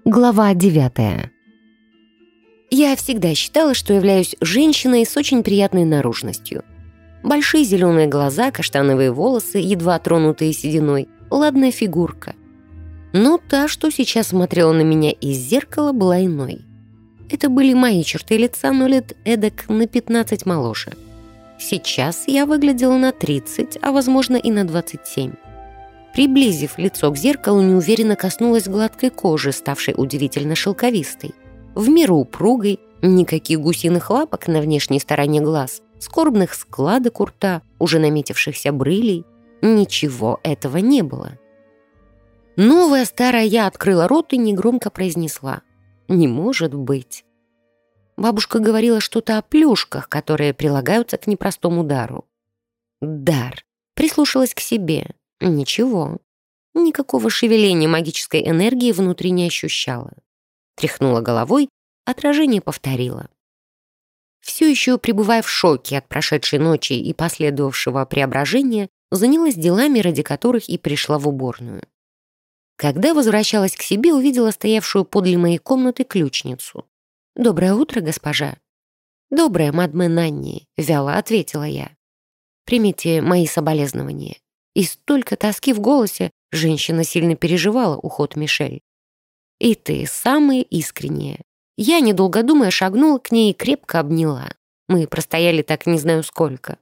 Глава 9. Я всегда считала, что являюсь женщиной с очень приятной наружностью. Большие зеленые глаза, каштановые волосы, едва тронутые сединой, ладная фигурка. Но та, что сейчас смотрела на меня из зеркала, была иной. Это были мои черты лица, но лет эдак на 15 моложе. Сейчас я выглядела на 30, а возможно и на 27. Приблизив лицо к зеркалу, неуверенно коснулась гладкой кожи, ставшей удивительно шелковистой. В меру упругой, никаких гусиных лапок на внешней стороне глаз, скорбных складок у рта, уже наметившихся брылей. Ничего этого не было. Новая старая я открыла рот и негромко произнесла: «Не может быть». Бабушка говорила что-то о плюшках, которые прилагаются к непростому дару. Дар. Прислушалась к себе. Ничего. Никакого шевеления магической энергии внутри не ощущала. Тряхнула головой, отражение повторило. Все еще пребывая в шоке от прошедшей ночи и последовавшего преображения, занялась делами, ради которых и пришла в уборную. Когда возвращалась к себе, увидела стоявшую подле моей комнаты ключницу. «Доброе утро, госпожа». «Доброе, мадме Анни», — вяло ответила я. «Примите мои соболезнования». И столько тоски в голосе, женщина сильно переживала уход Мишель. «И ты самая искренняя». Я, недолго думая, шагнула к ней и крепко обняла. Мы простояли так не знаю сколько.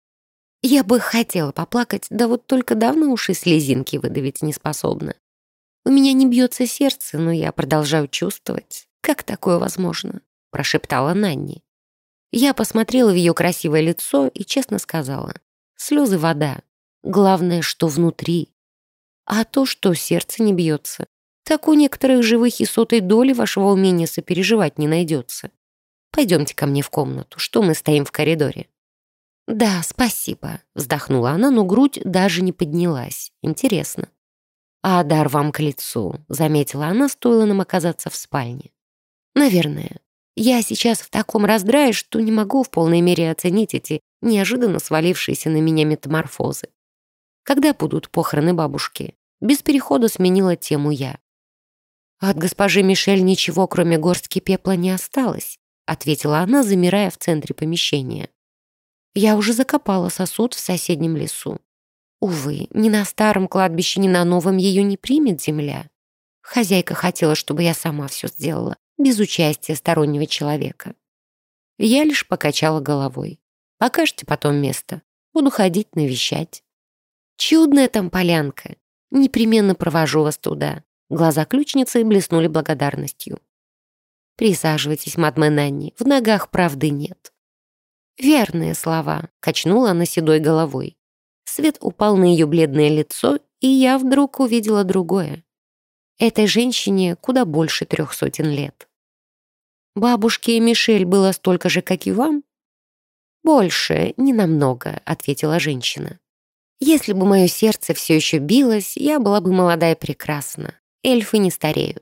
Я бы хотела поплакать, да вот только давно уж и слезинки выдавить не способна. У меня не бьется сердце, но я продолжаю чувствовать. Как такое возможно?» — прошептала Нанни. Я посмотрела в ее красивое лицо и честно сказала: «Слезы — вода. Главное, что внутри. А то, что сердце не бьется, так у некоторых живых и сотой доли вашего умения сопереживать не найдется. Пойдемте ко мне в комнату, что мы стоим в коридоре». «Да, спасибо», — вздохнула она, но грудь даже не поднялась. Интересно. «А дар вам к лицу», — заметила она, стоило нам оказаться в спальне. «Наверное. Я сейчас в таком раздрае, что не могу в полной мере оценить эти неожиданно свалившиеся на меня метаморфозы. Когда будут похороны бабушки?» Без перехода сменила тему я. «От госпожи Мишель ничего, кроме горстки пепла, не осталось», ответила она, замирая в центре помещения. «Я уже закопала сосуд в соседнем лесу. Увы, ни на старом кладбище, ни на новом ее не примет земля. Хозяйка хотела, чтобы я сама все сделала, без участия стороннего человека». Я лишь покачала головой. «Покажете потом место. Буду ходить навещать». «Чудная там полянка. Непременно провожу вас туда». Глаза ключницы блеснули благодарностью. «Присаживайтесь, мадме Анни, в ногах правды нет». «Верные слова», — качнула она седой головой. Свет упал на ее бледное лицо, и я вдруг увидела другое. Этой женщине куда больше 300 лет. «Бабушке Мишель было столько же, как и вам?» «Больше, не намного», — ответила женщина. «Если бы мое сердце все еще билось, я была бы молода и прекрасна. Эльфы не стареют».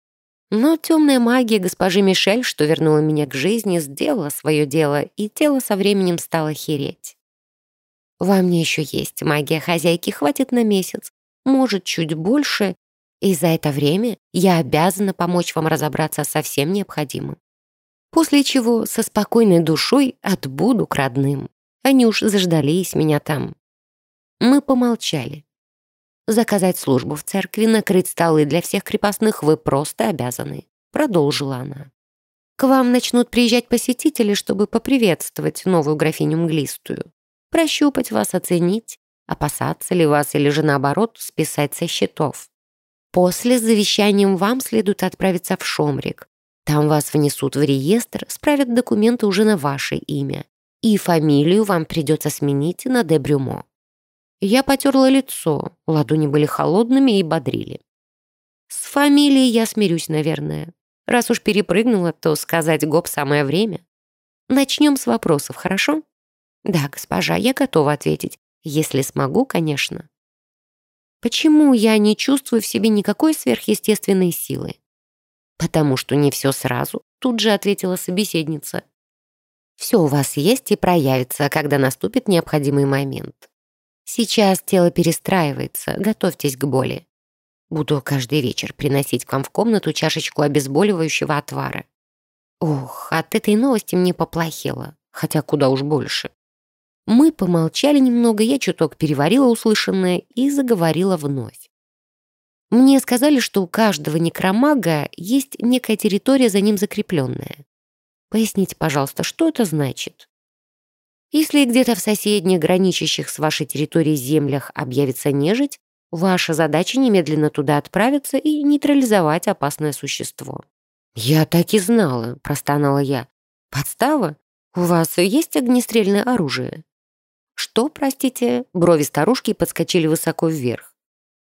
Но темная магия госпожи Мишель, что вернула меня к жизни, сделала свое дело, и тело со временем стало хереть. «Во мне еще есть магия хозяйки, хватит на месяц, может, чуть больше, и за это время я обязана помочь вам разобраться со всем необходимым. После чего со спокойной душой отбуду к родным. Они уж заждались меня там». Мы помолчали. «Заказать службу в церкви, накрыть столы для всех крепостных вы просто обязаны», — продолжила она. «К вам начнут приезжать посетители, чтобы поприветствовать новую графиню Мглистую, прощупать вас, оценить, опасаться ли вас или же наоборот списать со счетов. После с завещанием вам следует отправиться в Шомрик. Там вас внесут в реестр, справят документы уже на ваше имя, и фамилию вам придется сменить на де Брюмо». Я потерла лицо, ладони были холодными и бодрили. «С фамилией я смирюсь, наверное. Раз уж перепрыгнула, то сказать гоп самое время. Начнем с вопросов, хорошо?» «Да, госпожа, я готова ответить. Если смогу, конечно». «Почему я не чувствую в себе никакой сверхъестественной силы?» «Потому что не все сразу», — тут же ответила собеседница. «Все у вас есть и проявится, когда наступит необходимый момент. Сейчас тело перестраивается, готовьтесь к боли. Буду каждый вечер приносить к вам в комнату чашечку обезболивающего отвара. Ох, от этой новости мне поплохело, хотя куда уж больше. Мы помолчали немного, я чуток переварила услышанное и заговорила вновь. Мне сказали, что у каждого некромага есть некая территория, за ним закрепленная. Поясните, пожалуйста, что это значит? Если где-то в соседних, граничащих с вашей территорией землях объявится нежить, ваша задача немедленно туда отправиться и нейтрализовать опасное существо. «Я так и знала», — простонала я. «Подстава? У вас есть огнестрельное оружие?» «Что, простите?» Брови старушки подскочили высоко вверх.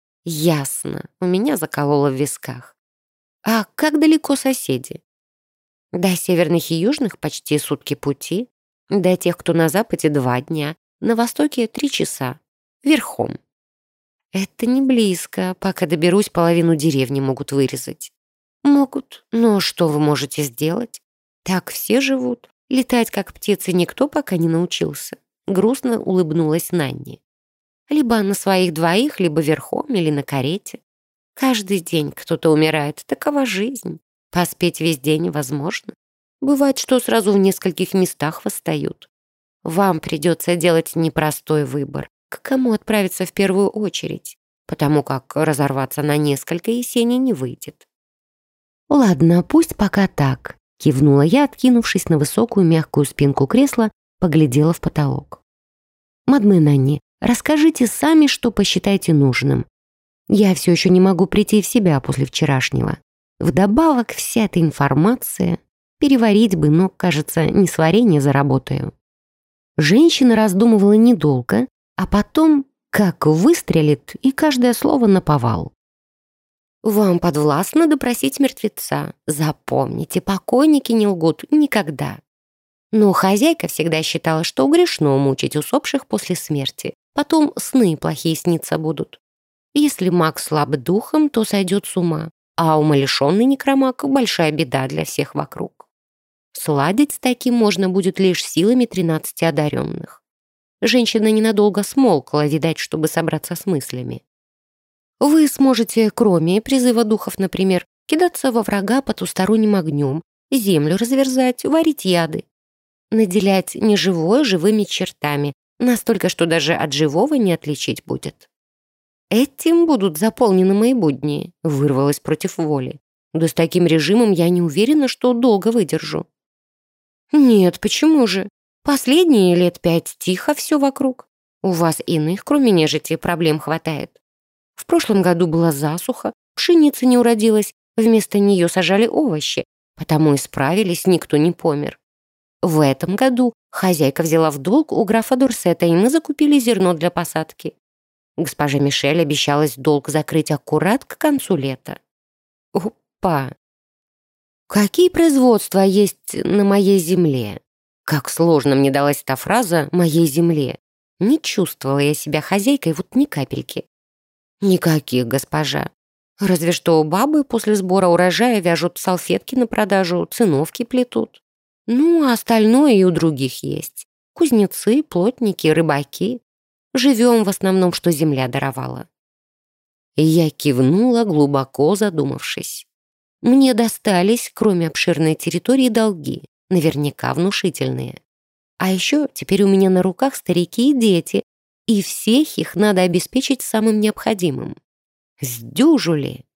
«Ясно. У меня закололо в висках. А как далеко соседи?» «До северных и южных почти сутки пути. До тех, кто на западе, 2 дня. На востоке 3 часа. Верхом». «Это не близко. Пока доберусь, половину деревни могут вырезать». «Могут. Но что вы можете сделать? Так все живут. Летать, как птицы, никто пока не научился». Грустно улыбнулась Нанни. «Либо на своих двоих, либо верхом или на карете. Каждый день кто-то умирает. Такова жизнь. Поспеть везде невозможно. Бывает, что сразу в нескольких местах восстают. Вам придется делать непростой выбор. К кому отправиться в первую очередь? Потому как разорваться на несколько Есени не выйдет». «Ладно, пусть пока так», — кивнула я, откинувшись на высокую мягкую спинку кресла, поглядела в потолок. «Мадме Нанни, расскажите сами, что посчитаете нужным. Я все еще не могу прийти в себя после вчерашнего. Вдобавок вся эта информация. Переварить бы, но, кажется, не с варенья заработаю». Женщина раздумывала недолго, а потом как выстрелит, и каждое слово наповал. «Вам подвластно допросить мертвеца. Запомните, покойники не лгут никогда. Но хозяйка всегда считала, что грешно мучить усопших после смерти. Потом сны плохие сниться будут. Если маг слаб духом, то сойдет с ума, а умалишенный некромаг — большая беда для всех вокруг. Сладить с таким можно будет лишь силами 13 одаренных». Женщина ненадолго смолкла, видать, чтобы собраться с мыслями. «Вы сможете, кроме призыва духов, например, кидаться во врага потусторонним огнем, землю разверзать, варить яды, наделять неживое живыми чертами, настолько, что даже от живого не отличить будет». «Этим будут заполнены мои будни», — вырвалась против воли. «Да с таким режимом я не уверена, что долго выдержу». «Нет, почему же? Последние 5 лет тихо все вокруг. У вас иных, кроме нежити, проблем хватает. В прошлом году была засуха, пшеница не уродилась, вместо нее сажали овощи, потому и справились, никто не помер. В этом году хозяйка взяла в долг у графа Дорсета, и мы закупили зерно для посадки. Госпожа Мишель обещалась долг закрыть аккурат к концу лета». Опа! Какие производства есть на моей земле? Как сложно мне далась эта фраза «моей земле». Не чувствовала я себя хозяйкой вот ни капельки. «Никаких, госпожа. Разве что бабы после сбора урожая вяжут салфетки на продажу, циновки плетут. Ну, а остальное и у других есть. Кузнецы, плотники, рыбаки. Живем в основном, что земля даровала». Я кивнула, глубоко задумавшись. Мне достались, кроме обширной территории, долги, наверняка внушительные. А еще теперь у меня на руках старики и дети, и всех их надо обеспечить самым необходимым. Сдюжу ли?